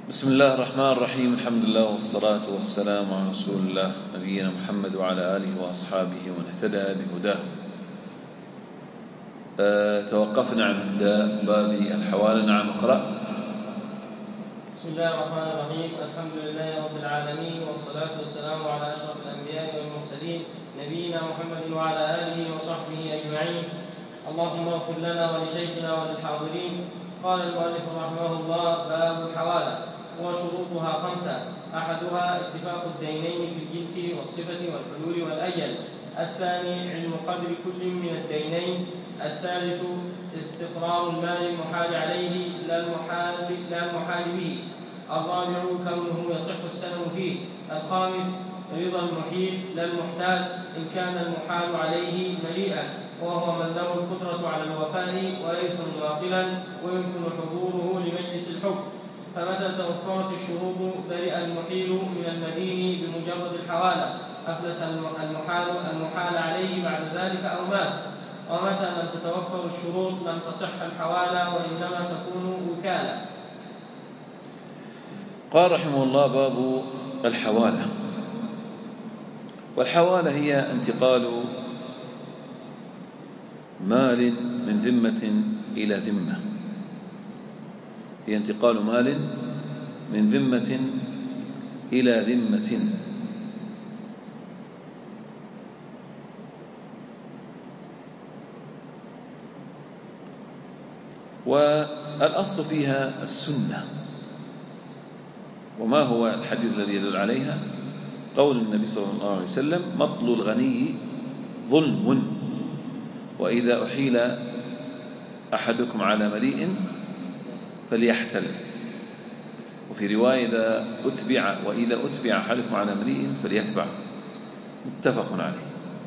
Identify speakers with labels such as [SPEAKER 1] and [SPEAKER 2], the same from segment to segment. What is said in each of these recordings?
[SPEAKER 1] بسم الله الرحمن الرحيم. الحمد لله والصلاة والسلام على رسول الله نبينا محمد وعلى آله وأصحابه ومن اهتدى بهداه. توقفنا عند باب الحوالة. نعم، اقرأ.
[SPEAKER 2] بسم الله الرحمن الرحيم. الحمد لله رب العالمين، والصلاة والسلام على أشرف الأنبياء والمرسلين نبينا محمد وعلى آله وصحبه أجمعين. اللهم اغفر لنا ولشيخنا وللحاضرين. قال المؤلف رحمه الله: باب الحوالة وشروطها 5. أحدها اتفاق الدينين في الجنس والصفة والحلول والأجل. الثاني علم قدر كل من الدينين. الثالث استقرار المال المحال عليه لا المحال به. الرابع كونه يصح السلم فيه. الخامس رضا المحيل لا المحتال إن كان المحال عليه مليئا، وهو من له القدرة على الوفاء وليس مواطلا ويمكن حضوره لمجلس الحكم. فمتى توفرت الشروط برئ المحيل من المدين بمجرد الحوالة، أفلس المحال عليه بعد ذلك أو مات. ومتى لم تتوفر الشروط لم تصح الحوالة وإنما تكون وكالة.
[SPEAKER 1] قال رحمه الله: باب الحوالة. والحوالة هي انتقال مال من ذمة إلى ذمة. هي انتقال مال من ذمة إلى ذمة. والأصل فيها السنة. وما هو الحديث الذي يدل عليها؟ قول النبي صلى الله عليه وسلم: مطل الغني ظلم، وإذا أحيل أحدكم على مليء فليحتل. وفي رواية: وإذا أتبع أحدكم على مليء فليتبع. متفق عليه.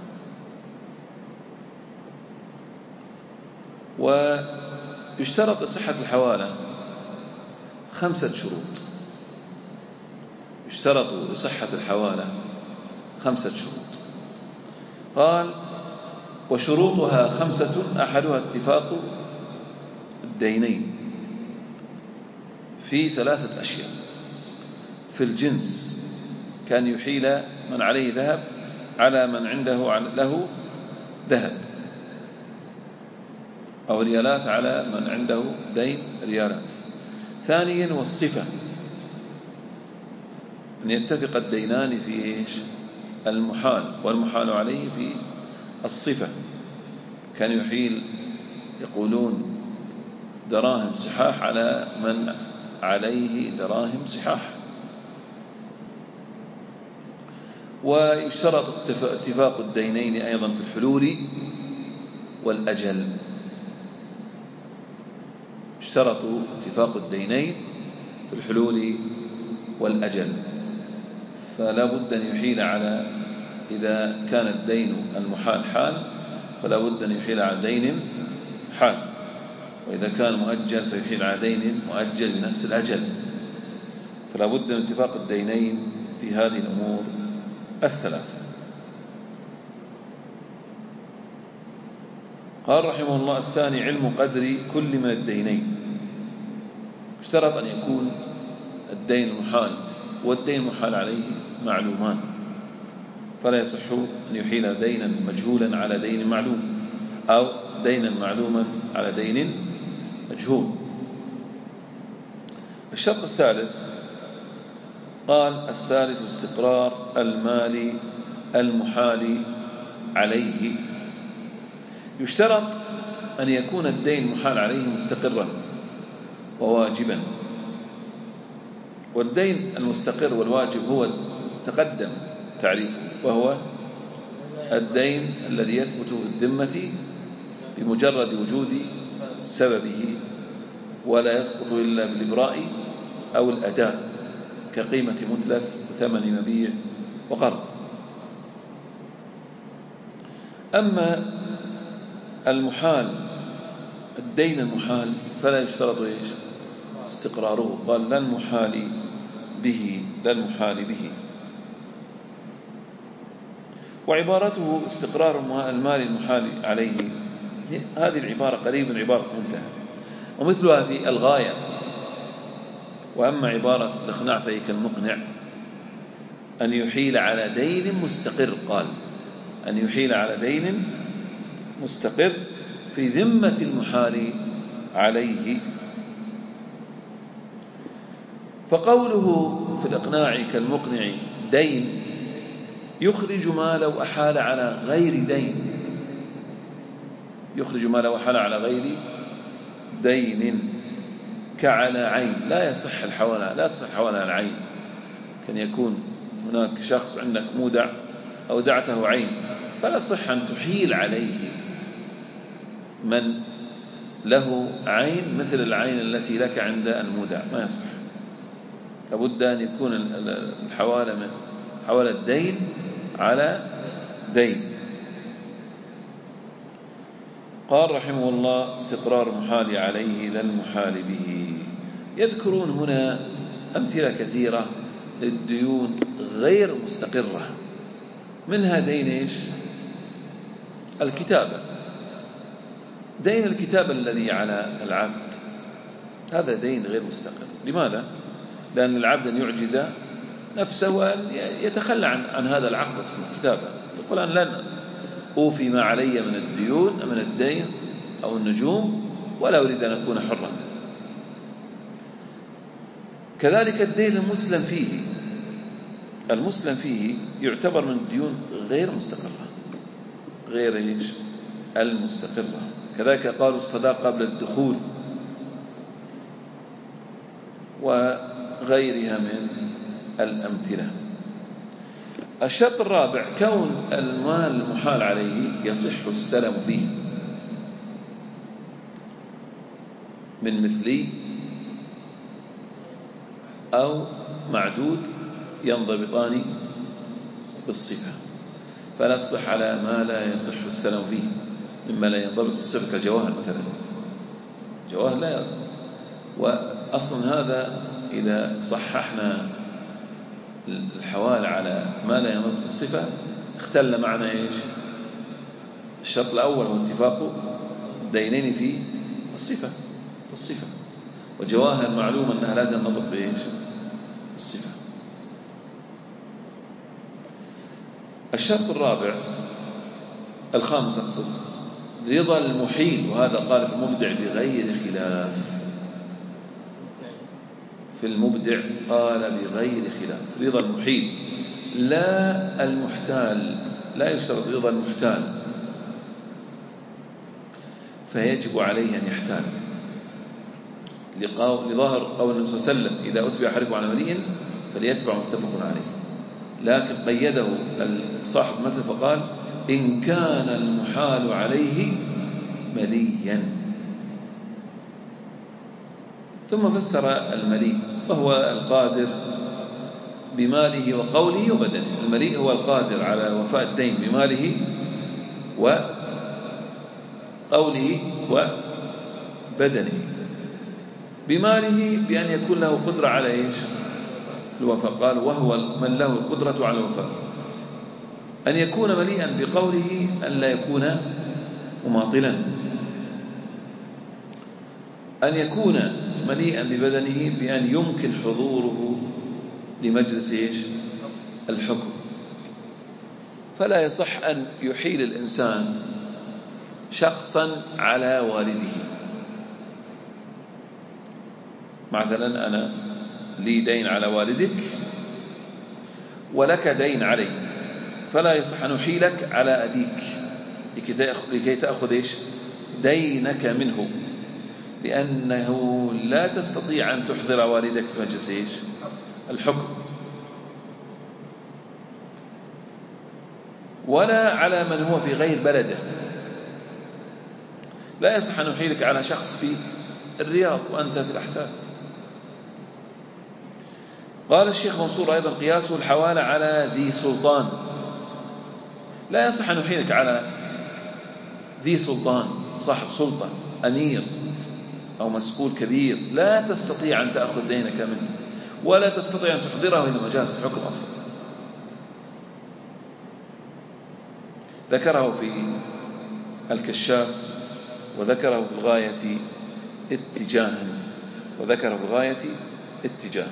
[SPEAKER 1] ويشترط لصحة الحوالة 5 شروط. يشترط لصحة الحوالة 5 شروط. قال: وشروطها 5. أحدها اتفاق الدينين في 3 أشياء. في الجنس، كان يحيل من عليه ذهب على من عنده له ذهب، أو ريالات على من عنده دين ريالات. ثانيا والصفة، أن يتفق الدينان في المحال والمحال عليه في الصفة. كان يحيل يقولون دراهم صحاح على من عليه دراهم صحاح. ويشترط اتفاق الدينين أيضا في الحلول والأجل. يشترط اتفاق الدينين في الحلول والأجل. فلا بد أن يحيل إذا كان الدين المحال حال فلا بد أن يحيل على دين حال، وإذا كان مؤجل فيحيل على دين مؤجل بنفس الأجل. فلا بد من اتفاق الدينين في هذه الأمور 3. قال رحمه الله: الثاني علم قدر كل من الدينين. اشترط أن يكون الدين المحال والدين المحال عليه معلومان، فلا يصح أن يحيل دينا مجهولا على دين معلوم، أو دينا معلوما على دين مجهول. الشرط الثالث، قال: الثالث استقرار المال المحال عليه. يشترط أن يكون الدين المحال عليه مستقرا وواجبا. والدين المستقر والواجب هو تقدم تعريفه، وهو الدين الذي يثبت في الذمة بمجرد وجود سببه، ولا يسقط إلا بالإبراء أو الأداء، كقيمة متلف وثمن مبيع وقرض. أما المحال، الدين المحال، فلا يشترط استقراره. قال: لا المحال به. وعبارته استقرار المال المحال عليه، هذه العبارة قريب من عبارة منتهى. ومثلها في الغاية: وأما عبارة الإقناع فهي كالمقنع، أن يحيل على دين مستقر. قال أن يحيل على دين مستقر في ذمة المحال عليه. فقوله في الإقناع كالمقنع دين يخرج ما لو أحال على غير دين، يخرج ما لو أحال على غير دين كعلى عين. لا يصح الحوالة، لا تصح حوالة العين، كان يكون هناك شخص عندك مودع أو دعته عين، فلا صح أن تحيل عليه من له عين مثل العين التي لك عند المودع، ما يصح. لابد أن يكون الحوالة من حوالة الدين على دين. قال رحمه الله استقرار المحال عليه لا المحال به. يذكرون هنا أمثلة كثيرة للديون غير مستقرة، منها دين إيش؟ الكتابة. دين الكتابة الذي على العبد هذا دين غير مستقر. لماذا؟ لأن العبد أن يعجز نفسه وأن يتخلى عن هذا العقد أصلا الكتابة، يقول أنا لن أوفي ما علي من الديون من الدين أو النجوم ولا أريد أن أكون حرا. كذلك الدين المسلم فيه، المسلم فيه يعتبر من الديون غير مستقرة، غير إيش؟ المستقرة. كذلك قالوا الصداق قبل الدخول وغيرها من الأمثلة. الشرط الرابع كون المال المحال عليه يصح السلم فيه من مثلي أو معدود ينضبطان بالصفة، فلا تصح على ما لا يصح السلم فيه مما لا ينضبط بالصفة كالجواهر مثلا. جواهر لا وأصلا هذا إذا صححنا الحوال على ما لا ينضبط بالصفة اختل معنى إيش؟ الشرط الأول هو اتفاق الدينين في الصفة، وجواهر معلوم أنها لا تنضبط بإيش؟ الصفة. الشرط الرابع الخامس أقصد رضا المحيل، وهذا قال في المبدع بغير خلاف. في المبدع قال بغير خلاف رضا المحيل لا المحتال، لا يشترط رضا المحتال، فيجب عليه أن يحتال لظاهر قول النبي صلى الله عليه وسلم إذا أتبع أحدكم على مليء فليتبع متفق عليه. لكن قيده صاحب مثل فقال إن كان المحال عليه مليا، ثم فسر المليء وهو القادر بماله وقوله وبدنه. المليء هو القادر على وفاء الدين بماله وقوله وبدنه. بماله بأن يكون له قدرة على إيش؟ الوفاء، قال وهو من له القدرة على الوفاء. أن يكون مليئا بقوله أن لا يكون مماطلا. أن يكون مليئا ببدنه بأن يمكن حضوره لمجلس إيش؟ الحكم. فلا يصح أن يحيل الإنسان شخصا على والده. مثلا أنا لي دين على والدك ولك دين علي، فلا يصح أن أحيلك على أبيك لكي تأخذ إيش؟ دينك منه، لأنه لا تستطيع أن تحضر والدك في مجلس إيش؟ الحكم. ولا على من هو في غير بلده. لا يصح أن أحيلك على شخص في الرياض وأنت في الأحساء. قال الشيخ منصور أيضا قياسه الحوالة على ذي سلطان. لا يصح أن أحيلك على ذي سلطان، صاحب سلطة، أمير أو مسؤول كبير، لا تستطيع أن تأخذ دينك منه ولا تستطيع أن تحضره إلى مجالس الحكم أصلا. ذكره في الكشاف وذكره في الغاية اتجاها وذكره في الغاية اتجاه.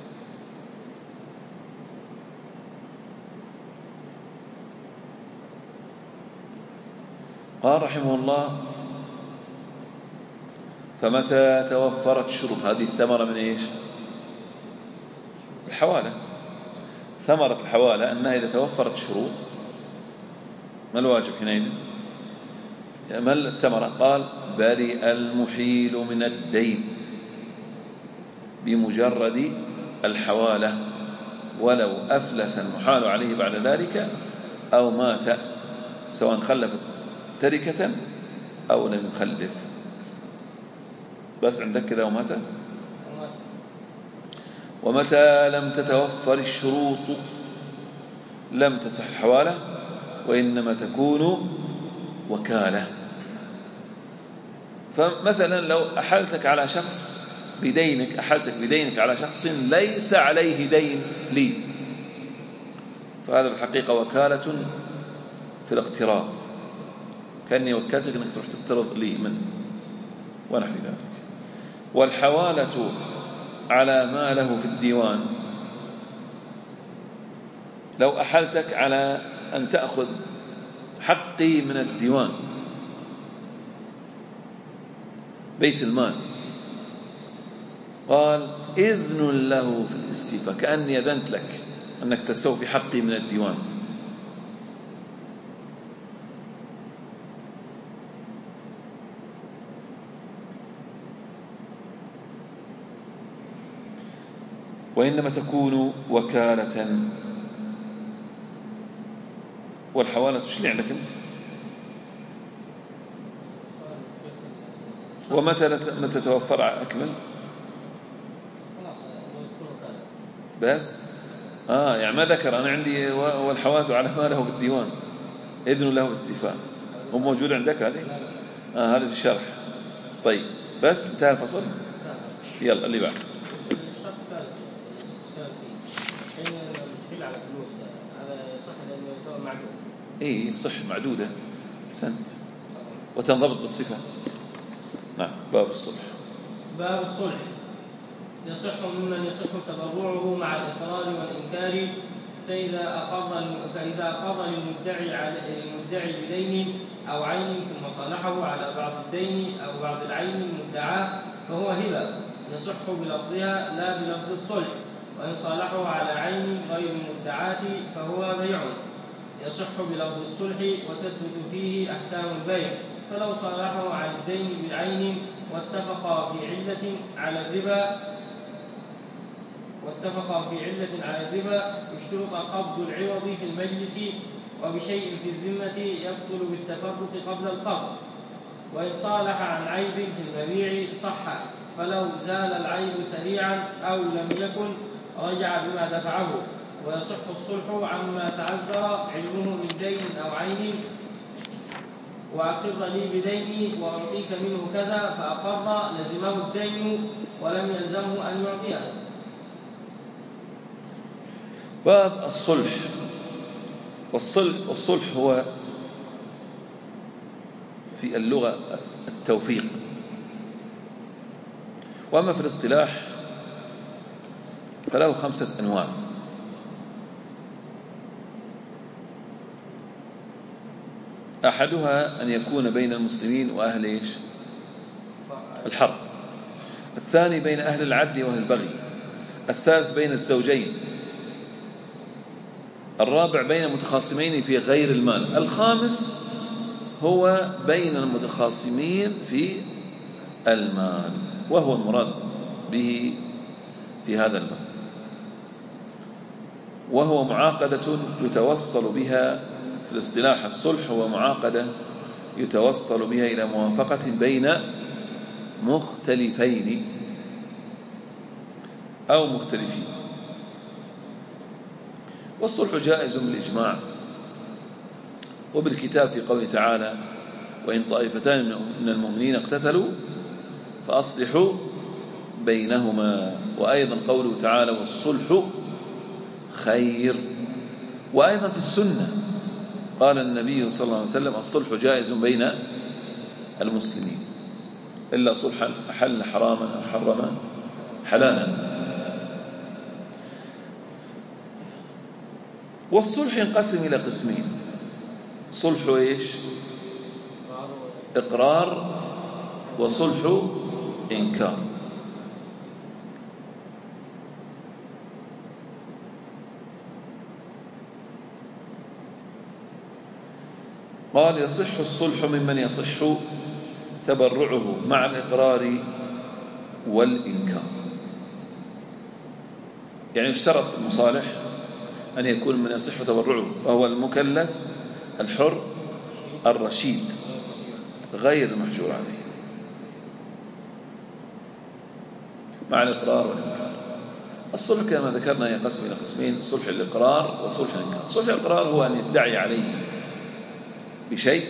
[SPEAKER 1] قال رحمه الله: فمتى توفرت الشروط. هذه الثمرة من إيش؟ الحوالة. ثمرة الحوالة أنها إذا توفرت الشروط، ما الواجب حينئذ؟ ما الثمرة؟ قال: برئ المحيل من الدين بمجرد الحوالة، ولو أفلس المحال عليه بعد ذلك أو مات، سواء خلفت تركة أو لم يخلف. بس عندك كذا ومات. ومتى لم تتوفر الشروط لم تصح الحوالة، وإنما تكون وكالة. فمثلا لو أحلتك على شخص بدينك، أحلتك بدينك على شخص ليس عليه دين لي، فهذا بالحقيقة وكالة في الاقتراض، كأني وكلتك أنك تروح تقترض لي من ونحو ذلك. والحوالة على ما له في الديوان، لو أحلتك على أن تأخذ حقي من الديوان، بيت المال، قال: إذن له في الاستيفاء، كأني أذنت لك أنك تستوفي حقي من الديوان. وإنما تكون وكالة. والحوالة تشلي عندك أنت. ومتى تتوفر أكمل؟ بس يعني ما ذكر. أنا عندي والحوالة على ما له بالديوان، إذن له استيفاء، هو موجود عندك هذه؟ هذا في الشرح. طيب بس انتهى الفصل. يلا اللي بعد. إيه صح، معدودة سنت وتنضبط بالصفة. نعم. باب الصلح.
[SPEAKER 2] باب الصلح. يصح ممن يصح تبرعه مع الإقرار والإنكار، فإذا أقر للمدعي بدين أو عين ثم صالحه على بعض الدين أو بعض العين المدعاة فهو هبة يصح بلفظها لا بلفظ الصلح. وإن صالحه على عين غير المدعاة فهو بيع يصح بلفظ الصلح وتثبت فيه أحكام البيع. فلو صالحه على الدين بالعين واتفقا في علة على الربا يشترط قبض العوض في المجلس، وبشيء في الذمة يبطل بالتفرق قبل القبض. وإن صالح عن عيب في المبيع صح، فلو زال العيب سريعا أو لم يكن رجع بما دفعه. ويصح الصلح عما تعذر علمه من دين أو عين، وأقر لي بديني وأعطيك منه كذا، فأقر لزمه الدين ولم يلزمه أن يعطيه.
[SPEAKER 1] باب الصلح. والصلح هو في اللغة التوفيق، وأما في الاصطلاح فله 5 أنواع. أحدها أن يكون بين المسلمين وأهل إيش؟ الحرب. الثاني بين أهل العدل وأهل البغي. الثالث بين الزوجين. الرابع بين المتخاصمين في غير المال. الخامس هو بين المتخاصمين في المال، وهو المراد به في هذا الباب، وهو معاقدة يتوصل بها في الاصطلاح. الصلح هو معاقدة يتوصل بها إلى موافقة بين مختلفين أو مختلفين. والصلح جائز بالإجماع وبالكتاب في قوله تعالى: وإن طائفتان من المؤمنين اقتتلوا فأصلحوا بينهما. وأيضا قوله تعالى: والصلح خير. وأيضا في السنة قال النبي صلى الله عليه وسلم: الصلح جائز بين المسلمين إلا صلحا أحل حراما أو حرم حلالا. والصلح ينقسم إلى قسمين: صلح إيش؟ إقرار، وصلح إنكار. قال: يصح الصلح ممن يصح تبرعه مع الإقرار والإنكار. يعني اشترط في المصالح أن يكون من يصح تبرعه، وهو المكلف الحر الرشيد غير المحجور عليه، مع الإقرار والإنكار. الصلح كما ذكرنا ينقسم إلى قسمين: صلح الإقرار وصلح الإنكار. صلح الإقرار هو أن يدعي عليه بشيء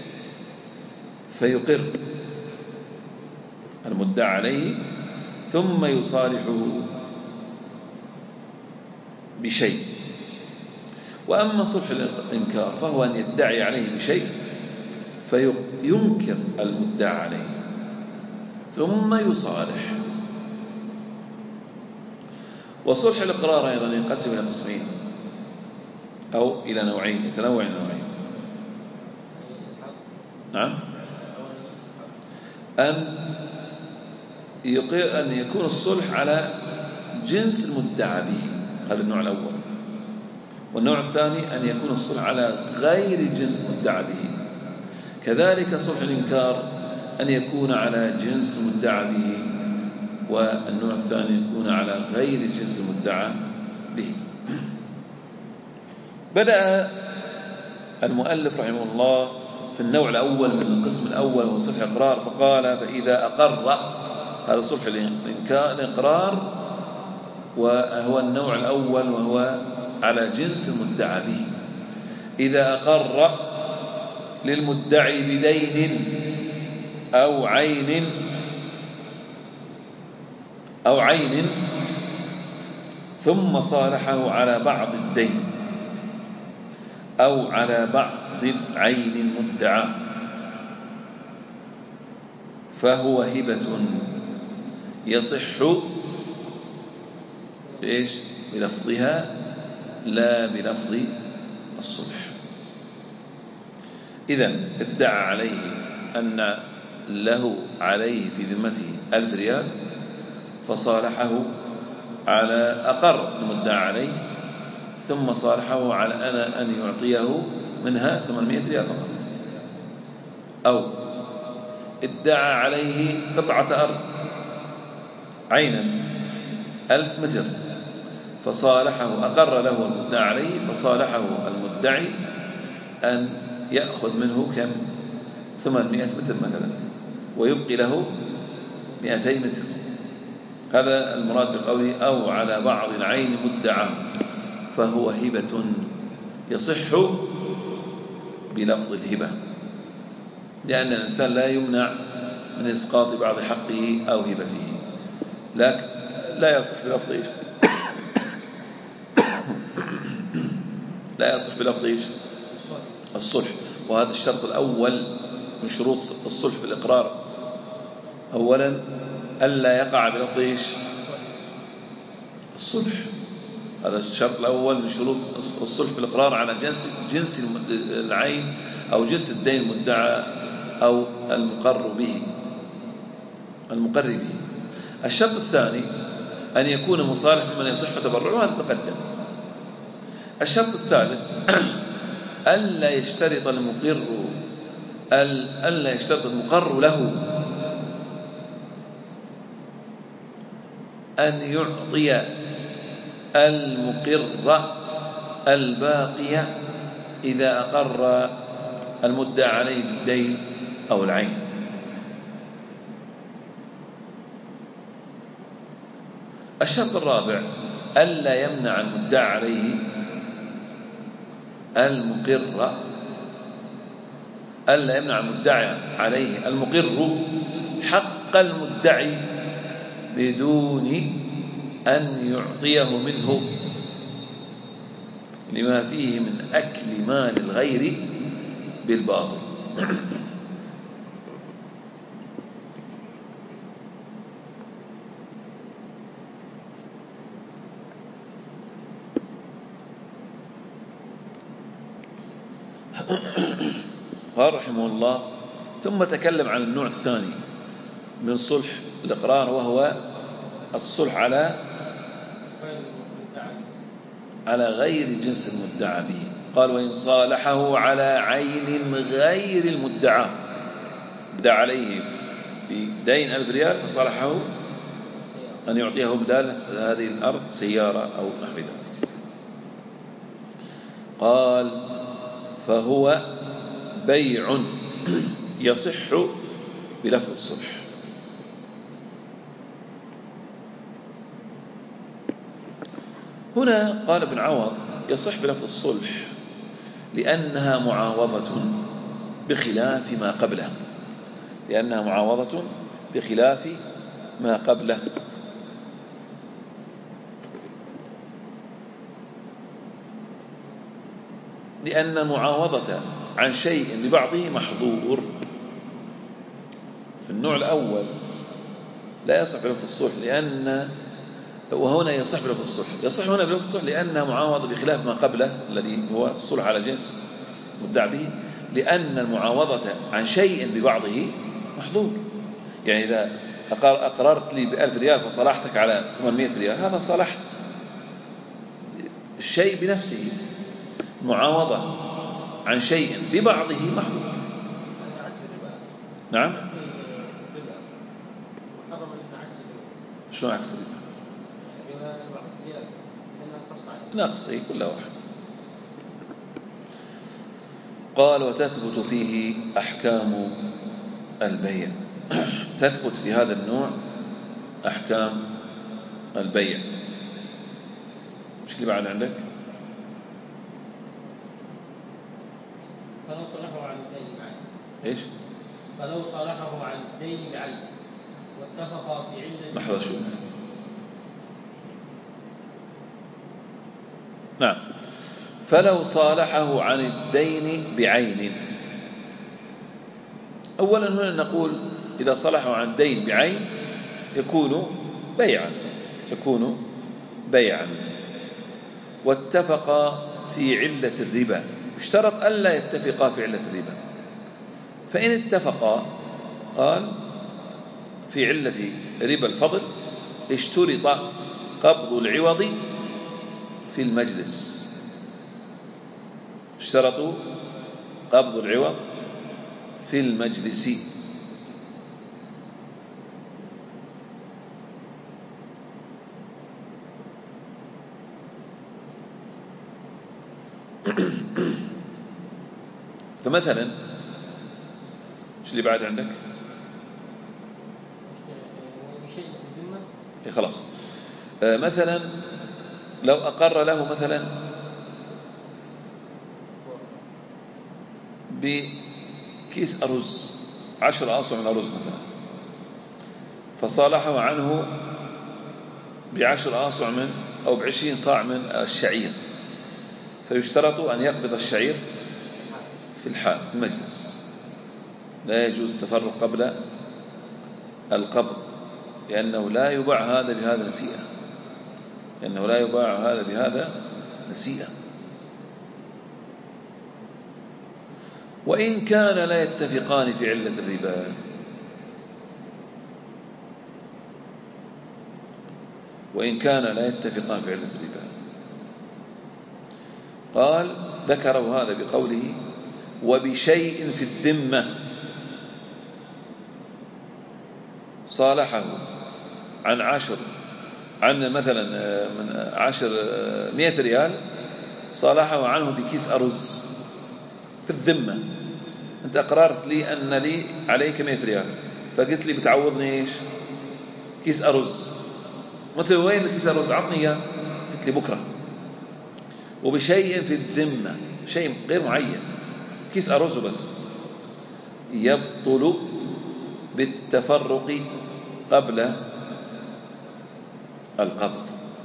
[SPEAKER 1] فيقر المدعى عليه ثم يصالحه بشيء. وأما صلح الإنكار فهو أن يدعي عليه بشيء فينكر المدعى عليه ثم يصالح. وصلح الإقرار أيضا ينقسم إلى قسمين أو إلى نوعين، يتنوع النوعين. نعم، أن يكون الصلح على جنس المدعى به، هذا النوع الأول. والنوع الثاني أن يكون الصلح على غير جنس المدعى به. كذلك صلح الإنكار أن يكون على جنس المدعى به، والنوع الثاني يكون على غير جنس المدعى به. بدأ المؤلف رحمه الله في النوع الأول من القسم الأول وهو صلح الإقرار، فقال: فإذا أقر، هذا صلح الإقرار وهو النوع الأول وهو على جنس المدعى به. إذا أقر للمدعي بدين أو عين ثم صالحه على بعض الدين أو على بعض العين المدعى فهو هبة يصح إيش؟ بلفظها لا بلفظ الصلح. إذن ادعى عليه أن له عليه في ذمته 1000 ريال، فصالحه على أقر المدعى عليه ثم صالحه على أن يعطيه منها 800 ريال فقط. أو ادعى عليه قطعة أرض عينا 1000 متر، فصالحه أقر له المدعى عليه فصالحه المدعي أن يأخذ منه كم 800 متر مثلا ويبقي له 200 متر. هذا المراد بقوله أو على بعض العين مدعى، فهو هبة يصح بلفظ الهبة، لأن الإنسان لا يمنع من إسقاط بعض حقه أو هبته، لكن لا يصح بلفظ إيش؟ لا يصح بلفظ إيش؟ الصلح. وهذا الشرط الأول من شروط الصلح في الإقرار. أولا ألا يقع بلفظ إيش؟ الصلح. هذا الشرط الأول من شروط الصلح في الإقرار على جنس العين أو جنس الدين المدعى أو المقر به. الشرط الثاني أن يكون مصالح ممن يصح تبرعه، هذا تقدم. الشرط الثالث ألا يشترط المقر له أن يعطي المقر الباقي إذا أقر المدعى عليه بالدين أو العين. الشرط الرابع ألا يمنع المدعى عليه المقر حق المدعي بدون أن يعطيه منه لما فيه من أكل مال الغير بالباطل. قال رحمه الله: ثم تكلم عن النوع الثاني من صلح الإقرار، وهو الصلح على غير جنس المدعى به. قال: وإن صالحه على عين غير المدعى، ادعى عليه بدين 1000 ريال فصالحه أن يعطيه بدال هذه الأرض سيارة أو نحو ذلك. قال: فهو بيع يصح بلفظ الصلح. هنا قال ابن عوض: يصح بلفظ الصلح لأنها معاوضة بخلاف ما قبله، لأنها معاوضة بخلاف ما قبله. لأن المعاوضة عن شيء ببعضه محظور. في النوع الأول لا يصح بلفظ الصلح، وهنا يصح بلفظ الصلح. يصح هنا بلفظ الصلح لأنها معاوضة بخلاف ما قبله الذي هو الصلح على جنس مدعى به، لأن المعاوضة عن شيء ببعضه محظور. يعني إذا أقررت لي ب1000 ريال فصالحتك على 800 ريال، هذا صالحت الشيء بنفسه. معاوضة عن شيء ببعضه محظور. نعم. شو عكس الربا؟ نقص كل واحد. قال: وتثبت فيه أحكام البيع. تثبت في هذا النوع أحكام البيع. مش اللي بعد عندك؟
[SPEAKER 2] فلو صالحه عن الدين بعين.
[SPEAKER 1] إيش؟
[SPEAKER 2] فلو صالحه عن الدين بعين واتفقا في علة.
[SPEAKER 1] لحظة شو. نعم. فلو صالحه عن الدين بعين. أولا هنا نقول إذا صالحه عن الدين بعين يكون بيعا. واتفقا في علة الربا. اشترط ألا يتفقا في علة الربا. فإن اتفقا قال في علة ربا الفضل اشترط قبض العوض في المجلس. اشترطوا قبض العوض في المجلس. فمثلا ايش اللي بعد عندك؟ خلاص. مثلا لو أقر له مثلا بكيس أرز 10 أصع من أرز مثلا، فصالحه عنه ب10 أصع من أو ب20 صاع من الشعير، فيشترط أن يقبض الشعير في الحال في المجلس. لا يجوز تفرق قبل القبض، لأنه لا يباع هذا بهذا نسيئة. وإن كان لا يتفقان في علة الربا. قال: ذكروا هذا بقوله: وبشيء في الذمة صالحه عن مثلا من 100 ريال، صالحه عنه بكيس أرز في الذمة. أنت أقررت لي أن لي عليك 100 ريال، فقلت لي بتعوضني إيش؟ كيس أرز. قلت له: وين الكيس أرز؟ عطني إياه. قلت لي: بكرة. وبشيء في الذمة، شيء غير معين، كيس أرز بس، يبطل بالتفرق قبل القبض.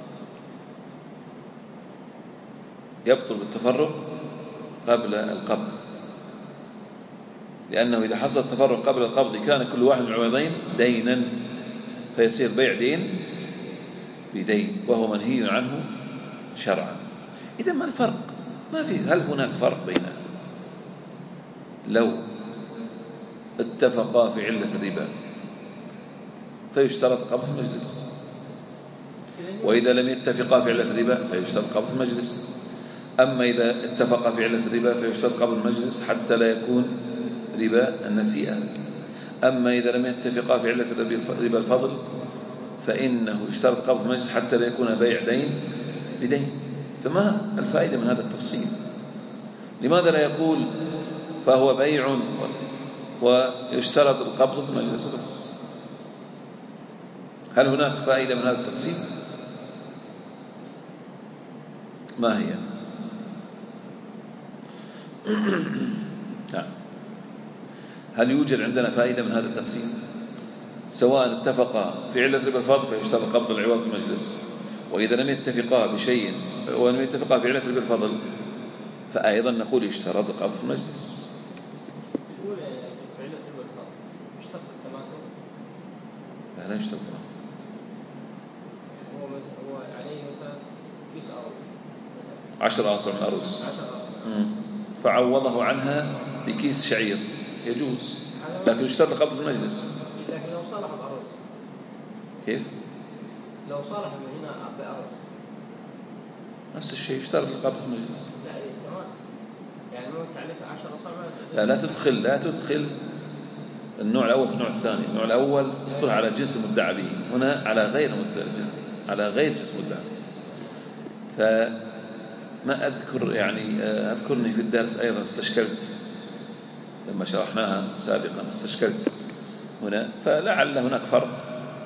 [SPEAKER 1] لأنه إذا حصل التفرق قبل القبض كان كل واحد من العوضين دينا، فيصير بيع دين بدين، وهو منهي عنه شرعا. إذا ما الفرق؟ ما في. هل هناك فرق بين لو اتفقا في علة الربا فيشترط قبض المجلس، وإذا لم يتفقا في علة الربا فيشترط قبض المجلس. أما إذا اتفقا في علة الربا فيشترط قبض المجلس حتى لا يكون ربا النسيئة. أما إذا لم يتفقا في علة ربا الفضل فإنه يشترط قبض المجلس حتى لا يكون بيع دين بدين. فما الفائدة من هذا التفصيل؟ لماذا لا يقول فهو بيع ويشترط القبض في المجلس بس؟ هل هناك فائدة من هذا التقسيم؟ ما هي؟ نعم. هل يوجد عندنا فائدة من هذا التقسيم؟ سواء اتفقا في علة ربا الفضل فيشترط قبض العوض في المجلس، وإذا لم يتفقا بشيء ولم يتفقا في علة ربا الفضل فأيضا نقول يشترط القبض في المجلس. لا يشترط.
[SPEAKER 2] هو عليه مثلا كيس أرز
[SPEAKER 1] 10 آصع من أرز فعوضه عنها بكيس شعير يجوز، لكن يشترط القبض في المجلس.
[SPEAKER 2] لكن لو صالح بأرز
[SPEAKER 1] كيف؟
[SPEAKER 2] لو صالح هنا بأرز
[SPEAKER 1] نفس الشيء يشترط القبض في المجلس.
[SPEAKER 2] لا تمام، يعني ممكن عليك 10
[SPEAKER 1] لا
[SPEAKER 2] أصابع.
[SPEAKER 1] لا تدخل النوع الأول في النوع الثاني. النوع الأول الصلح على جنس مدعى به، هنا على غير جنس مدعى. فما أذكر يعني أذكرني في الدرس أيضا استشكلت لما شرحناها سابقا، استشكلت هنا فلعل هناك فرق،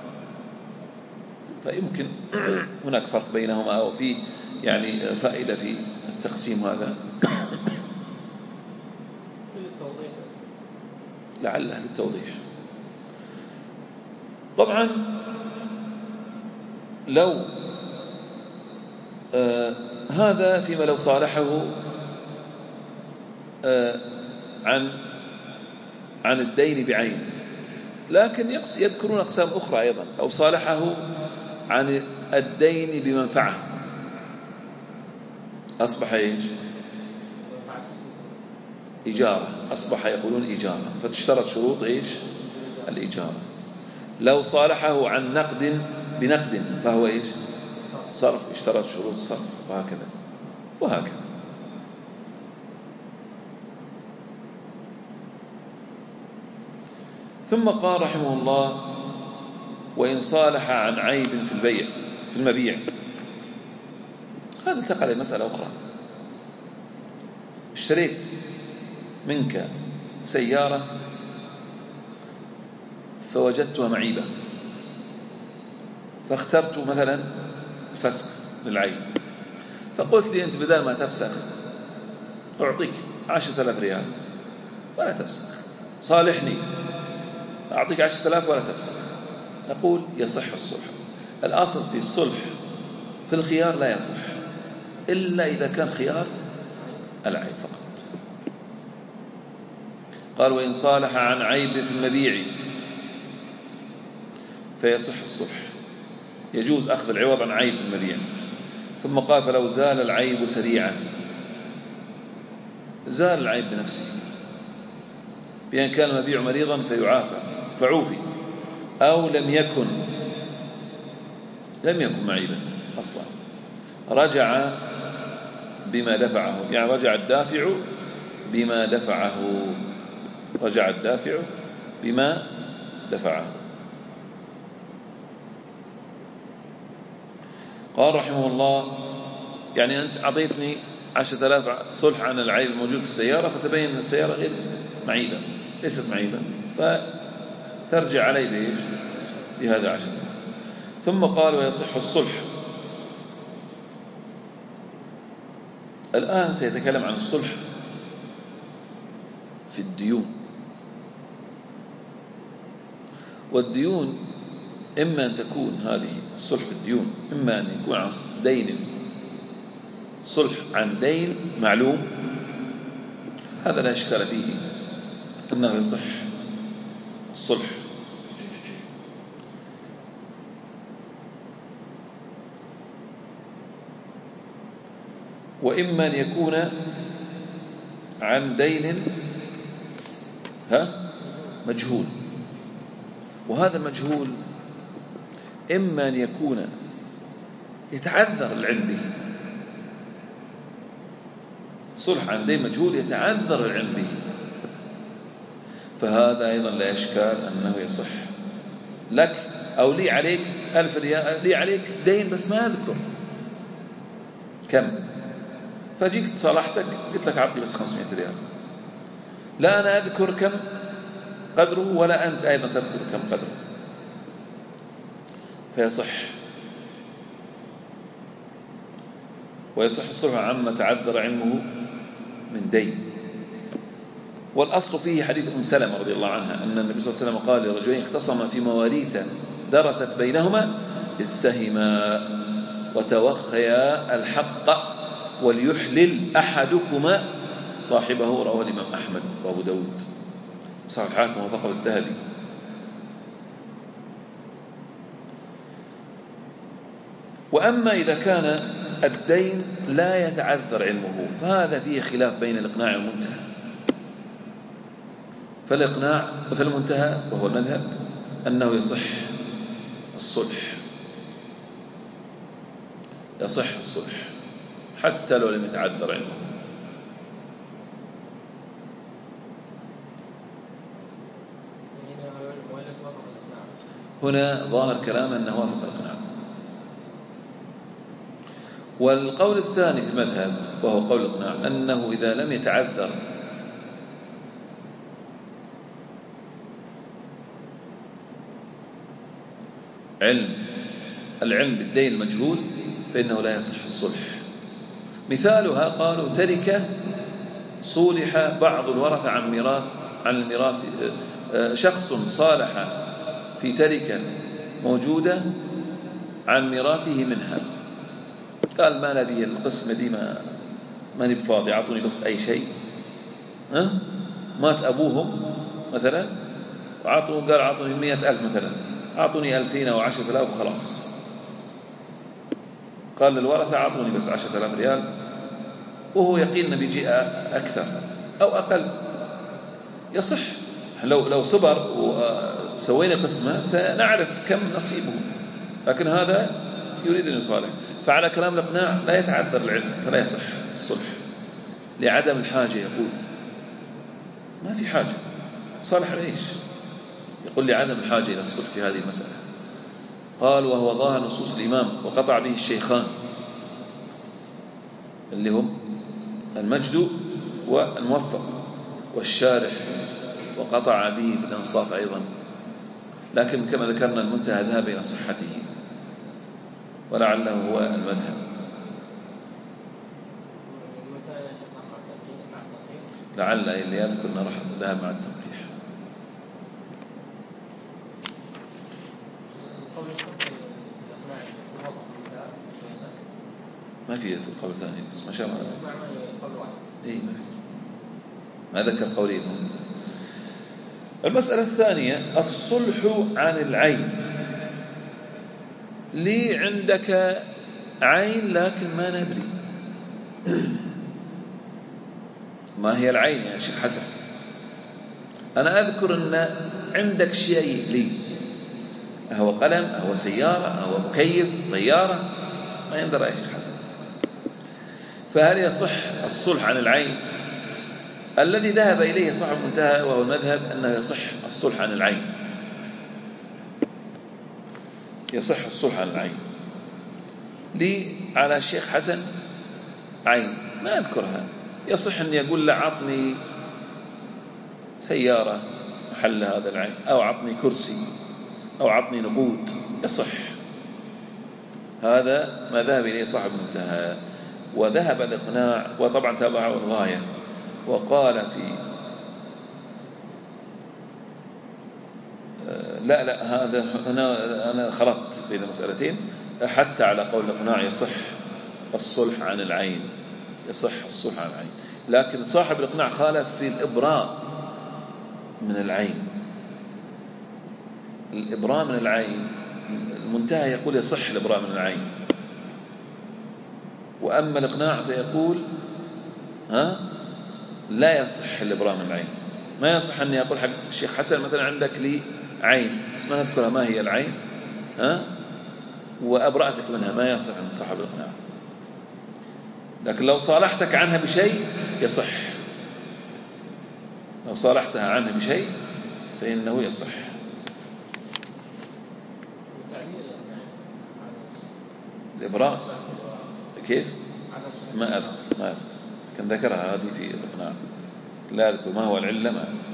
[SPEAKER 1] فيمكن هناك فرق بينهما أو في يعني فائدة في التقسيم هذا لعله للتوضيح. طبعا لو هذا فيما لو صالحه عن الدين بعين، لكن يذكرون أقسام أخرى أيضا. أو صالحه عن الدين بمنفعة أصبح إيش؟ إجارة، أصبح يقولون إجارة، فتشترط شروط إيش؟ الإجارة. لو صالحه عن نقد بنقد فهو إيش؟ صرف، اشترط شروط الصرف، وهكذا. ثم قال رحمه الله: وإن صالح عن عيب في المبيع. هذا انتقل على مسألة أخرى. اشتريت منك سيارة فوجدتها معيبة، فاخترت مثلا فسخ للعيب، فقلت لي أنت بدل ما تفسخ أعطيك 10,000 ريال ولا تفسخ، صالحني أعطيك 10,000 ولا تفسخ. نقول يصح الصلح. الأصل في الصلح في الخيار لا يصح إلا إذا كان خيار العيب فقط. قال: وإن صالح عن عيب في المبيع فيصح الصلح، يجوز أخذ العوض عن عيب المبيع. ثم قال: فلو زال العيب سريعا، زال العيب بنفسه، بأن كان المبيع مريضا فعوفي، أو لم يكن معيبا أصلا، رجع بما دفعه، يعني رجع الدافع بما دفعه. قال رحمه الله: يعني أنت أعطيتني 10,000 صلح عن العيب الموجود في السيارة، فتبين أن السيارة غير معيبة، ليست معيبة، فترجع علي بإيش؟ بهذا 10. ثم قال: ويصح الصلح. الآن سيتكلم عن الصلح في الديون. والديون إما أن تكون هذه الصلح في الديون إما أن يكون عن دين، صلح عن دين معلوم، هذا لا إشكال فيه أنه يصح الصلح. وإما أن يكون عن دين مجهول. وهذا المجهول إما أن يكون يتعذر العلم به، صلح عن دين مجهول يتعذر العلم به، فهذا أيضا لا إشكال أنه يصح. لك أو لي عليك 1000 ريال، لي عليك دين بس ما أذكر كم، فجيت صالحتك قلت لك عطني بس 500 ريال، لا أنا أذكر كم قدره ولا أنت أيضا تذكر كم قدره، فيصح. ويصح الصلح عما تعذر علمه من دين. والأصل فيه حديث أم سلمة رضي الله عنها أن النبي صلى الله عليه وسلم قال لرجلين اختصما في مواريث درست بينهما استهما وتوخيا الحق وليحلل أحدكما صاحبه، رواه الإمام أحمد وأبو داود صحيح الحاكم وفقه الذهبي. وأما إذا كان الدين لا يتعذر علمه فهذا فيه خلاف بين الإقناع والمنتهى. فالمنتهى وهو المذهب أنه يصح الصلح، يصح الصلح حتى لو لم يتعذر علمه. هنا ظاهر كلام أنه وافق الإقناع. والقول الثاني في المذهب وهو قول الإقناع أنه إذا لم يتعذر العلم بالدين المجهول فإنه لا يصح الصلح. مثالها قالوا تركة صولح بعض الورثة عن الميراث، شخص صالح في تركة موجودة عن ميراثه منها، قال ما نبي القسمة دي ما نبي فاضي، أعطوني بس أي شيء. مات أبوهم مثلا قال أعطوني 100,000 مثلا، أعطوني 2000 أو 10,000 وخلاص. قال للورثة أعطوني بس 10,000 ريال، وهو يقين أن بيجي أكثر أو أقل. يصح لو صبر وسوينا قسمة سنعرف كم نصيبه، لكن هذا يريد أن يصالح. فعلى كلام الإقناع لا يتعذر العلم فلا يصح الصلح لعدم الحاجة. يقول ما في حاجة، صالح ليش؟ يقول لعدم الحاجة إلى الصلح في هذه المسألة. قال وهو ظاهر نصوص الإمام وقطع به الشيخان اللي هم المجد والموفق والشارح، وقطع به في الإنصاف أيضا، لكن كما ذكرنا المنتهى ذهب إلى صحته ولعله هو المذهب. لعل اللي يذكر أنه راح ذهب مع التنقيح. ما في القول الثاني بس ما شاء الله. إيه ما ذكر قولين. المسألة الثانية الصلح عن العين. لي عندك عين لكن ما ندري ما هي العين يا شيخ حسن. أنا أذكر أن عندك شيء لي، هو قلم، هو سيارة، هو مكيف، طيارة، ما يندرى يا شيخ حسن. فهل يصح الصلح عن العين؟ الذي ذهب إليه صاحب المنتهى وهو المذهب أنه يصح الصلح عن العين، يصح الصلح عن العين. لي على الشيخ حسن عين ما أذكرها، يصح أن يقول له عطني سيارة محل هذا العين، أو عطني كرسي، أو عطني نقود، يصح. هذا ما ذهب إليه صاحب المنتهى. وذهب الإقناع وطبعا تابعه الغاية وقال في لا هذا أنا خلطت بين المسألتين. حتى على قول الإقناع يصح الصلح عن العين، يصح الصلح عن العين، لكن صاحب الإقناع خالف في الإبراء من العين. الإبراء من العين المنتهى يقول يصح الإبراء من العين، وأما الإقناع فيقول لا يصح الإبراء من العين. ما يصح أني أقول حق الشيخ حسن مثلا عندك لي عين بس ما نذكرها ما هي العين وأبرأتك منها، ما يصح أن صاحب الإقناع. لكن لو صالحتك عنها بشيء يصح، لو صالحتها عنها بشيء فإنه يصح. الإبراء كيف؟ ما أذكر كان ذكرها هذه في الإقناع، لا أذكر ما هو العلة، ما أذكر.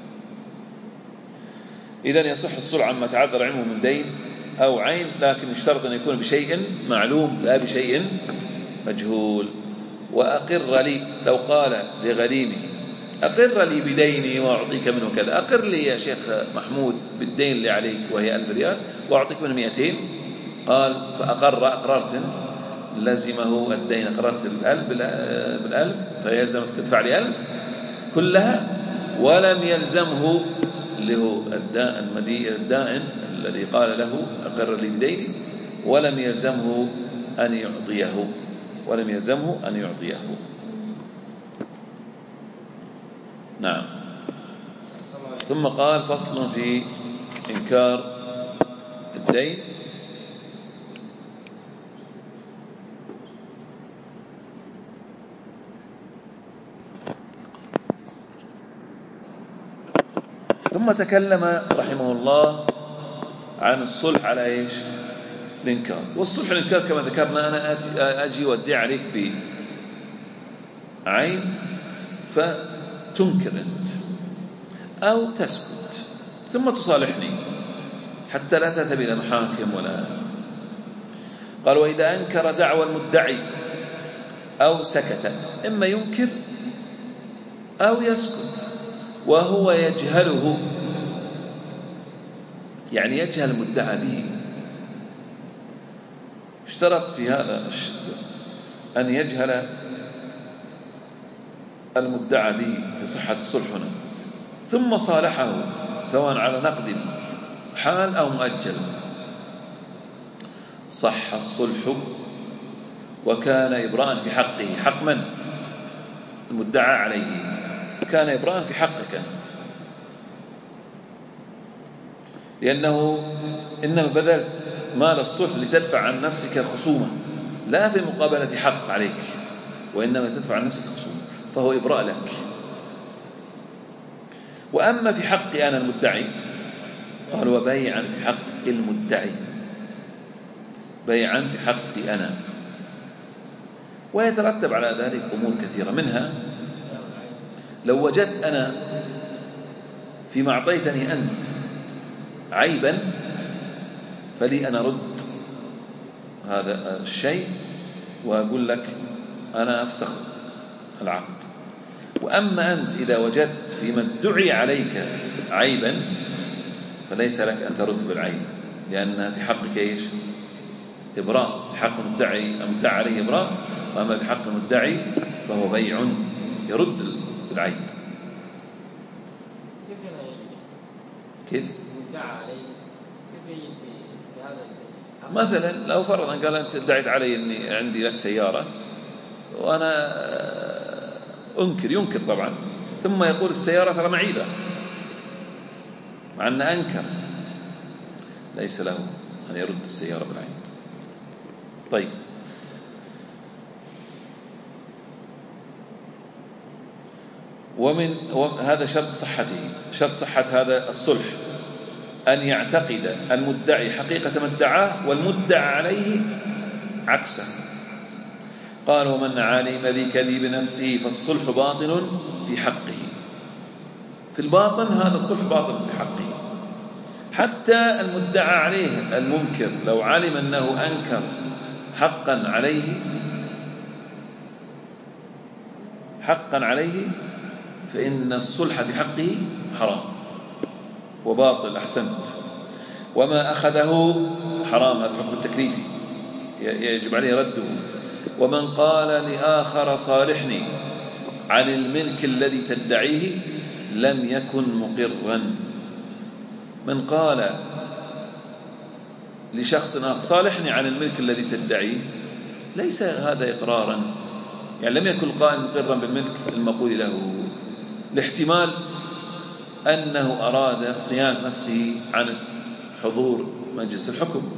[SPEAKER 1] إذن يصح الصلح عما تعذر علمه من دين أو عين، لكن يشترط أن يكون بشيء معلوم لا بشيء مجهول. وأقر لي، لو قال لغريمه أقر لي بديني وأعطيك منه كذا، أقر لي يا شيخ محمود بالدين اللي عليك وهي 1000 ريال وأعطيك منه 200، قال أقررت أنت، لزمه الدين، أقررت بال1000 فيلزمك تدفع لي 1000 كلها، ولم يلزمه اللي هو الدائن الذي قال له أقر لي بديني، ولم يلزمه أن يعطيه، نعم. ثم قال فصل في إنكار الدين. ثم تكلم رحمه الله عن الصلح على إيش؟ الإنكار. والصلح الإنكار كما ذكرنا، أنا أجي وأدعي عليك بعين فتنكر أنت أو تسكت ثم تصالحني حتى لا تذهب إلى محاكم ولا. قال وإذا أنكر دعوى المدعي أو سكت، إما ينكر أو يسكت وهو يجهله، يعني يجهل المدعى به. اشترط في هذا أن يجهل المدعى به في صحة الصلح هنا، ثم صالحه سواء على نقد حال أو مؤجل، صح الصلح وكان إبراء في حقه. حق من؟ المدعى عليه، كان إبراء في حقك أنت، لأنه إنما بذلت مال الصلح لتدفع عن نفسك الخصومة، لا في مقابلة حق عليك، وإنما تدفع عن نفسك الخصومة، فهو إبراء لك. وأما في حقي أنا المدعي، قال وبيعا في حق المدعي، بيعا في حقي أنا. ويترتب على ذلك أمور كثيرة، منها لو وجدت أنا فيما أعطيتني أنت عيبا فلي أنا رد هذا الشيء وأقول لك أنا أفسخ العقد. وأما أنت إذا وجدت فيما ادعي عليك عيبا فليس لك أن ترد بالعيب، لأنها في حقك إيش؟ إبراء. في حق المدعي عليه إبراء، وأما في حق المدعي فهو بيع يرد بالعيب. كيف؟ مثلا لو فرضا قال أنت ادعيت علي أني عندي لك سيارة وأنا ينكر طبعا، ثم يقول السيارة ترى معيبة، مع أن أنكر، ليس له أن يرد السيارة بالعين. طيب، هذا شرط صحته، شرط صحة هذا الصلح أن يعتقد المدعي حقيقة ما ادعاه والمدعى عليه عكسه. قال ومن علم بكذب نفسه فالصلح باطل في حقه. في الباطن هذا الصلح باطل في حقه، حتى المدعى عليه المنكر لو علم أنه أنكر حقا عليه فإن الصلح في حقه حرام وباطل. أحسنت. وما أخذه حرام، هذا حكم التكليفي يجب عليه رده. ومن قال لآخر صالحني عن الملك الذي تدعيه لم يكن مقرا. من قال لشخص آخر صالحني عن الملك الذي تدعيه ليس هذا إقرارا، يعني لم يكن القائل مقرا بالملك المقول له، لاحتمال أنه أراد صيانة نفسه عن حضور مجلس الحكم.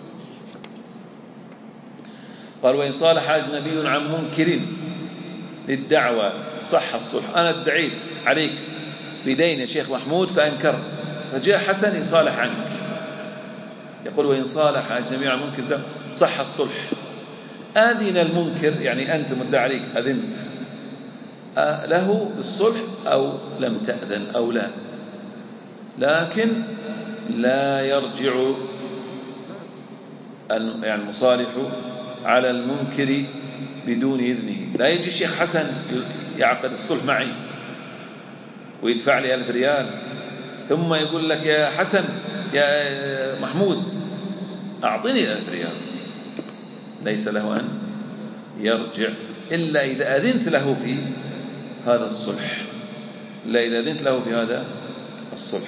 [SPEAKER 1] قال: وإن صالح أجنبي عن منكر للدعوة صح الصلح. أنا ادعيت عليك بدين يا شيخ محمود فأنكرت، فجاء حسن يصالح عنك. يقول: وإن صالح أجنبي عن منكر صح الصلح. أذن المنكر، يعني أنت مدعي عليك أذنت له بالصلح أو لم تأذن أو لا، لكن لا يرجع يعني المصالح على المنكر بدون إذنه. لا يجي الشيخ حسن يعقد الصلح معي ويدفع لي 1000 ريال ثم يقول لك يا حسن يا محمود أعطني 1000 ريال. ليس له أن يرجع إلا إذا أذنت له في هذا الصلح، إلا إذا أذنت له في هذا الصلح.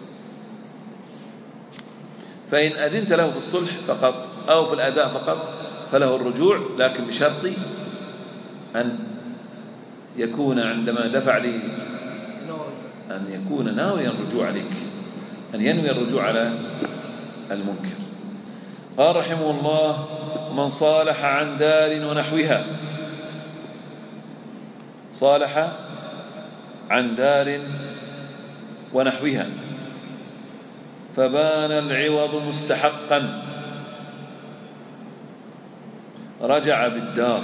[SPEAKER 1] فإن أذنت له في الصلح فقط أو في الأداء فقط فله الرجوع، لكن بشرط أن يكون عندما دفع لي أن يكون ناويا الرجوع عليك، أن ينوي الرجوع على المنكر. قال رحمه الله: من صالح عن دار ونحوها. صالح عن دار ونحوها فبان العوض مستحقا، رجع بالدار.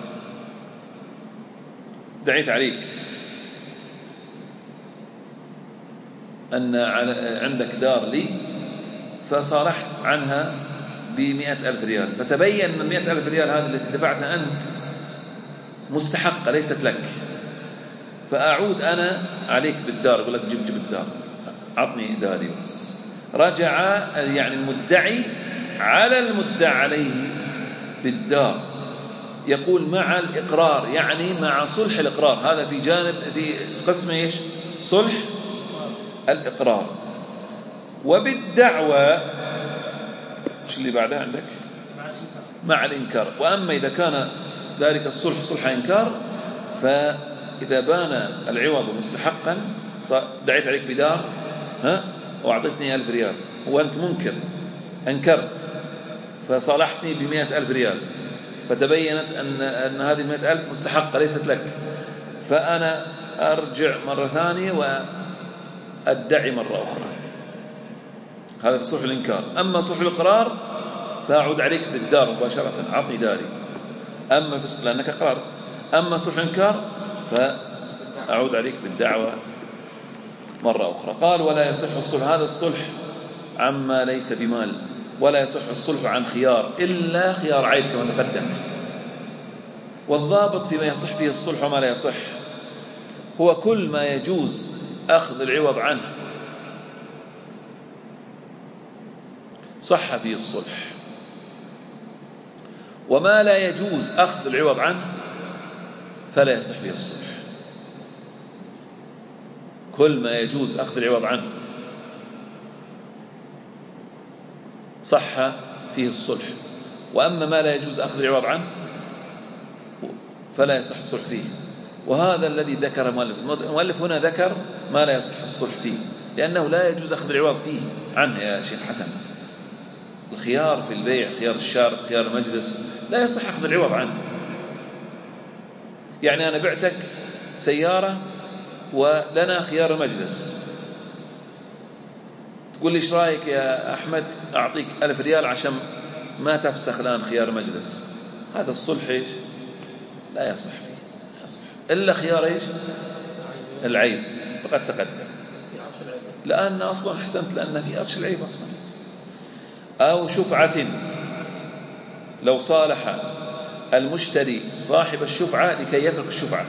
[SPEAKER 1] دعيت عليك أن عندك دار لي فصالحت عنها ب100,000 ريال، فتبين أن 100,000 ريال هذه التي دفعتها أنت مستحقة ليست لك، فأعود أنا عليك بالدار. أقول لك جيب الدار، عطني داري بس. رجع يعني المدعي على المدعى عليه بالدار. يقول مع الإقرار، يعني مع صلح الإقرار. هذا في جانب في قسم إيش؟ صلح الإقرار. وبالدعوة إيش اللي بعدها عندك؟ مع الإنكار. وأما إذا كان ذلك الصلح صلح إنكار، فإذا بان العوض مستحقا، دعيت عليك بدار وأعطيتني 1000 ريال وأنت منكر، أنكرت فصالحتني ب100,000 ريال، فتبينت أن هذه 100,000 مستحقة ليست لك، فأنا أرجع مرة ثانية وأدعي مرة أخرى. هذا في صلح الإنكار. أما صلح الإقرار فأعود عليك بالدار مباشرة، أعطني داري، أما في لأنك أقررت. أما صلح الإنكار فأعود عليك بالدعوة مرة أخرى. قال: ولا يصح الصلح. هذا الصلح عما ليس بمال، ولا يصح الصلح عن خيار إلا خيار عيب كما تقدم. والضابط فيما يصح فيه الصلح وما لا يصح هو كل ما يجوز أخذ العوض عنه صح فيه الصلح، وما لا يجوز أخذ العوض عنه فلا يصح فيه الصلح. كل ما يجوز أخذ العوض عنه صح فيه الصلح، وأما ما لا يجوز أخذ العوض عنه فلا يصح الصلح فيه. وهذا الذي ذكر المؤلف هنا، ذكر ما لا يصح الصلح فيه لأنه لا يجوز أخذ العوض فيه عنه. يا شيخ حسن، الخيار في البيع، خيار الشارع، خيار المجلس، لا يصح أخذ العوض عنه. يعني أنا بعتك سيارة ولنا خيار المجلس، تقول لي إيش رأيك يا أحمد أعطيك 1000 ريال عشان ما تفسخ الآن خيار مجلس. هذا الصلح إيش؟ لا يصح فيه، لا يصح إلا خيار إيش؟ العيب، وقد تقدم. لأن أصلا حسنت، لأن في أرش العيب أصلا. أو شفعة، لو صالح المشتري صاحب الشفعة لكي يترك الشفعة.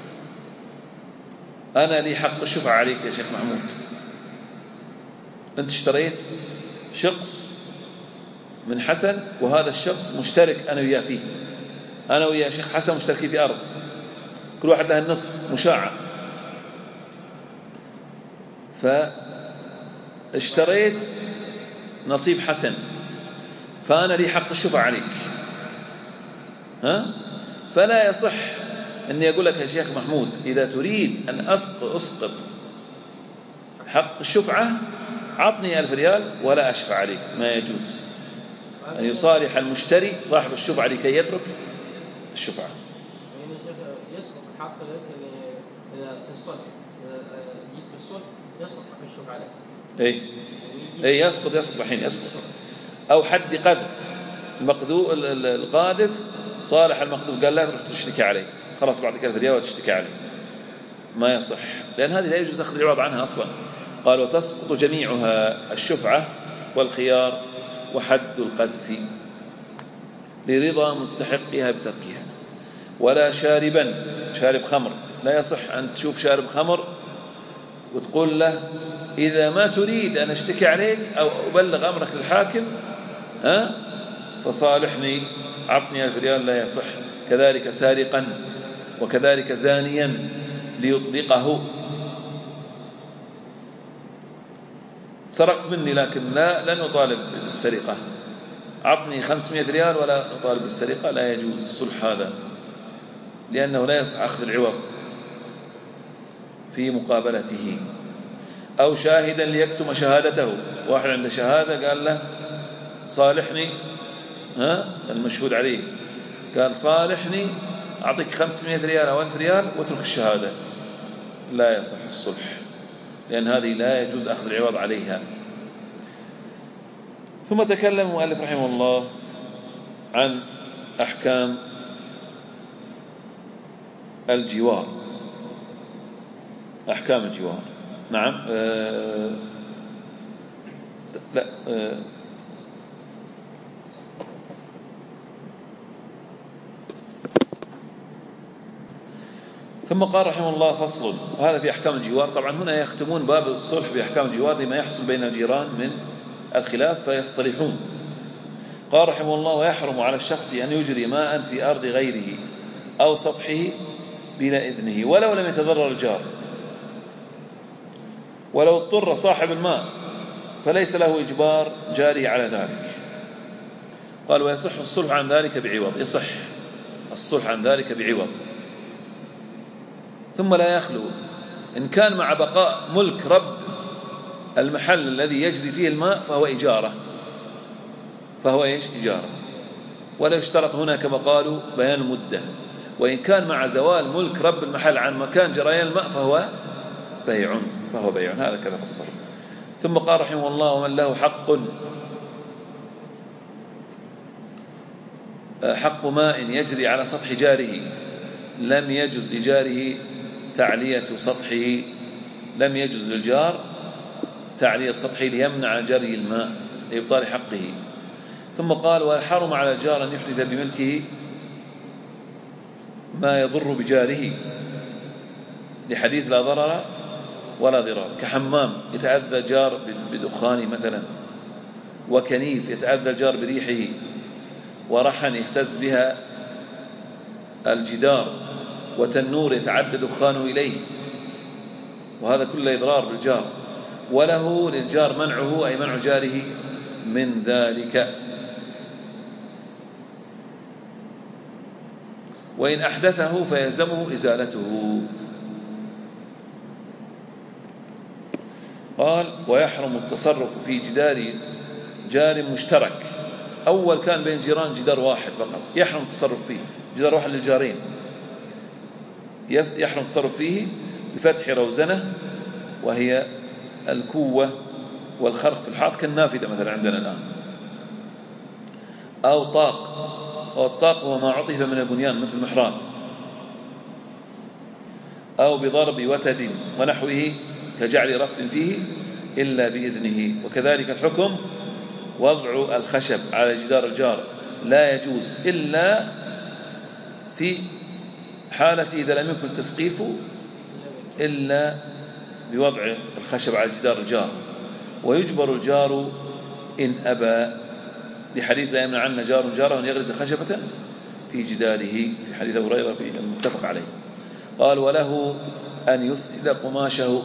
[SPEAKER 1] أنا لي حق الشفعة عليك يا شيخ محمود، أنت اشتريت شخص من حسن وهذا الشخص مشترك أنا وياه فيه، أنا ويا شيخ حسن مشتركين في أرض، كل واحد له النصف مشاعة، فاشتريت نصيب حسن، فأنا لي حق الشفعة عليك. فلا يصح أني أقول لك يا شيخ محمود إذا تريد أن أسقط حق الشفعة عطني 1000 ريال ولا أشفع عليك، ما يجوز أن يصالح المشتري صاحب الشفعة لكي يترك الشفعة.
[SPEAKER 2] يعني يسبق حق في الصلح، جيت في الصلح يسبق حق الشفعة عليه.
[SPEAKER 1] أي يسقط الحين يسقط. أو حد قذف، القاذف صالح المقذوف قال لا تروح تشتكي عليه، خلاص بعد كده 1000 ريال وتشتكي عليه، ما يصح، لأن هذه لا يجوز أخذ العوض عنها أصلا. قال وتسقط جميعها الشفعة والخيار وحد القذف لرضا مستحقها بتركها. ولا شارب خمر، لا يصح أن تشوف شارب خمر وتقول له إذا ما تريد أن أشتكي عليك أو أبلغ أمرك للحاكم فصالحني عطني 1000 ريال، لا يصح. كذلك سارقا وكذلك زانيا ليطلقه، سرقت مني لكن لن أطالب بالسرقة، عطني 500 ريال ولا أطالب بالسرقة، لا يجوز الصلح هذا، لأنه لا يصح أخذ العوض في مقابلته. أو شاهدا ليكتم شهادته، واحد عنده شهادة قال له صالحني، المشهود عليه قال صالحني أعطيك 500 ريال أو 1000 ريال واترك الشهادة، لا يصح الصلح، لأن هذه لا يجوز أخذ العوض عليها. ثم تكلم المؤلف رحمه الله عن أحكام الجوار. أحكام الجوار، نعم. لا ثم قال رحمه الله فصل، وهذا في أحكام الجوار. طبعا هنا يختمون باب الصلح بأحكام الجوار لما يحصل بين الجيران من الخلاف فيصطلحون. قال رحمه الله ويحرم على الشخص أن يجري ماء في أرض غيره أو سطحه بلا إذنه ولو لم يتضرر الجار، ولو اضطر صاحب الماء فليس له إجبار جاره على ذلك. قال ويصح الصلح عن ذلك بعوض، يصح الصلح عن ذلك بعوض. ثم لا يخلو إن كان مع بقاء ملك رب المحل الذي يجري فيه الماء فهو إجارة، إجارة، ولا يشترط هنا كما قالوا بيان المدة. وإن كان مع زوال ملك رب المحل عن مكان جريان الماء فهو بيع، هذا كذا فسر. ثم قال رحمه الله ومن له حق ماء يجري على سطح جاره لم يجوز لجاره تعلية سطحه، لم يجوز للجار تعلية سطحه ليمنع جري الماء لإبطال حقه. ثم قال وحرم على الجار أن يحدث بملكه ما يضر بجاره لحديث لا ضرر ولا ضرار، كحمام يتأذى الجار بدخانه مثلا، وكنيف يتأذى الجار بريحه، ورحن يهتز بها الجدار، وتنور يتعدى دخانه إليه، وهذا كله إضرار بالجار، وله للجار منعه أي منع جاره من ذلك. وإن أحدثه فيلزمه إزالته. قال ويحرم التصرف في جدار جار مشترك. أول كان بين جيران جدار واحد فقط، يحرم التصرف فيه، جدار واحد للجارين يحرم التصرف فيه بفتح روزنة وهي الكوة والخرق في الحائط كالنافذة مثلا عندنا الآن، أو طاق، والطاق هو ما عطف من البنيان مثل المحراب، أو بضرب وتد ونحوه كجعل رف فيه إلا بإذنه. وكذلك الحكم وضع الخشب على جدار الجار لا يجوز إلا في حالة إذا لم يكن تسقيفه إلا بوضع الخشب على جدار الجار، ويجبر الجار إن أبى، لحديث لا يمنعن جار جاره أن يغرز خشبة في جداره في حديث أبي هريرة في المتفق عليه. قال وله أن يسند قماشه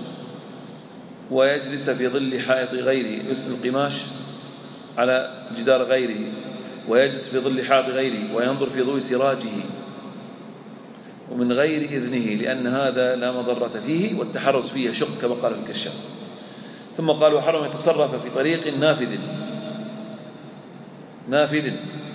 [SPEAKER 1] ويجلس في ظل حائط غيره، يسند القماش على جدار غيره ويجلس في ظل حائط غيره وينظر في ضوء سراجه ومن غير إذنه، لأن هذا لا مضرة فيه والتحرز فيه شق كما قال الكشاف. ثم قال وحرم يتصرف في طريق نافذ.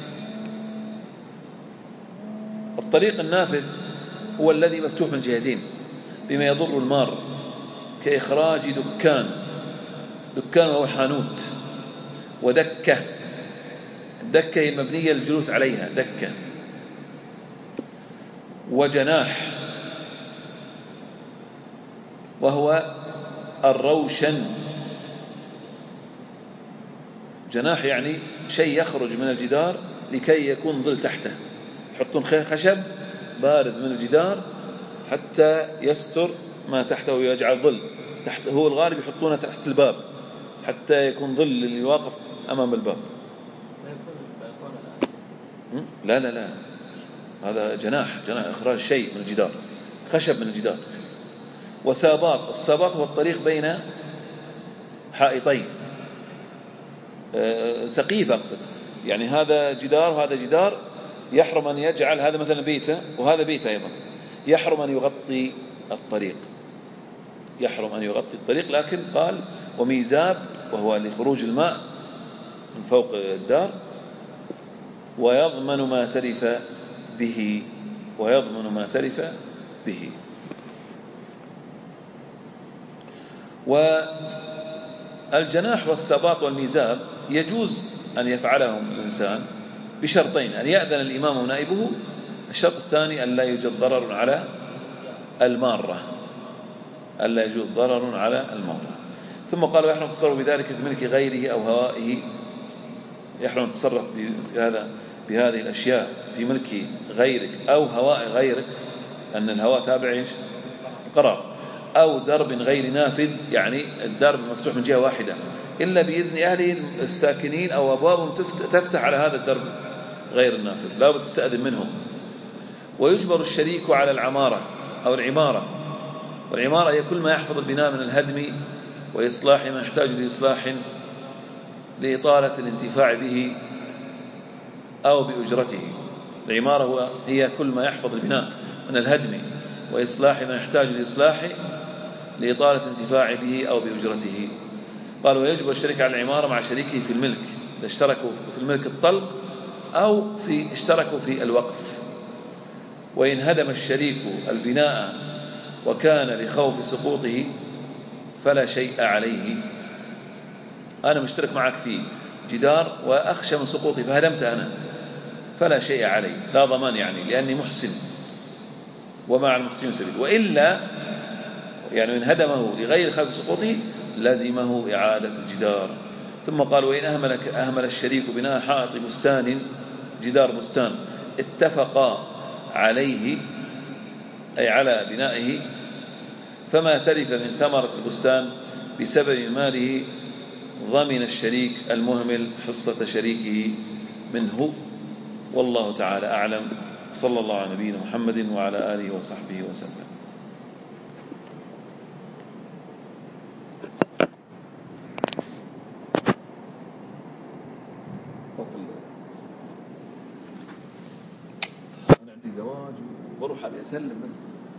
[SPEAKER 1] الطريق النافذ هو الذي مفتوح من جهتين بما يضر المار، كإخراج دكان وهو الحانوت، ودكة. الدكة هي مبنية للجلوس عليها دكة. وجناح وهو الروشن. جناح يعني شيء يخرج من الجدار لكي يكون ظل تحته، يحطون خشب بارز من الجدار حتى يستر ما تحته ويجعل ظل تحته. هو الغالب يحطونه تحت الباب حتى يكون ظل اللي واقف أمام الباب. لا هذا جناح إخراج شيء من الجدار، خشب من الجدار. وساباط، الساباط هو الطريق بين حائطين، سقيفة أقصد، يعني هذا جدار وهذا جدار، يحرم أن يجعل هذا مثلا بيته وهذا بيته أيضا، يحرم أن يغطي الطريق، لكن قال وميزاب وهو لخروج الماء من فوق الدار، ويضمن ما تلف به. والجناح والسباط والميزاب يجوز أن يفعلهم الإنسان بشرطين: أن يأذن الإمام ونائبه، الشرط الثاني أن لا يوجد ضرر على المارة. ثم قال ويحرم التصرف بذلك في ملك غيره أو هوائه. يحرم التصرف بهذه الأشياء في ملك غيرك أو هواء غيرك، أن الهواء تابع قرار، أو درب غير نافذ، يعني الدرب مفتوح من جهة واحدة إلا بإذن أهله الساكنين، أو أبوابهم تفتح على هذا الدرب غير النافذ، لا بد تستأذن منهم. ويجبر الشريك على العمارة أو العمارة، والعمارة هي كل ما يحفظ البناء من الهدم وإصلاح ما يحتاج لإصلاح لإطالة الانتفاع به أو بأجرته. العمارة هي كل ما يحفظ البناء من الهدم وإصلاح ما يحتاج لإصلاح لإطالة انتفاع به أو بأجرته. قال ويجب الشريك على العمارة مع شريكه في الملك، إذا اشتركوا في الملك الطلق أو اشتركوا في الوقف. وإن هدم الشريك البناء وكان لخوف سقوطه فلا شيء عليه. أنا مشترك معك في جدار وأخشى من سقوطي فهدمت أنا، فلا شيء علي، لا ضمان يعني، لأني محسن ومع المحسنين سبيل. وإلا يعني إن هدمه لغير خوف سقوطه لازمه إعادة الجدار. ثم قال وإن أهمل الشريك بناء حائط بستان، جدار بستان، اتفقا عليه أي على بنائه، فما تلف من ثمرة البستان بسبب ماله ضمن الشريك المهمل حصة شريكه منه. والله تعالى أعلم. صلى الله على نبينا محمد وعلى آله وصحبه وسلم. أنا عندي زواج وبروح أبي أسلم بس.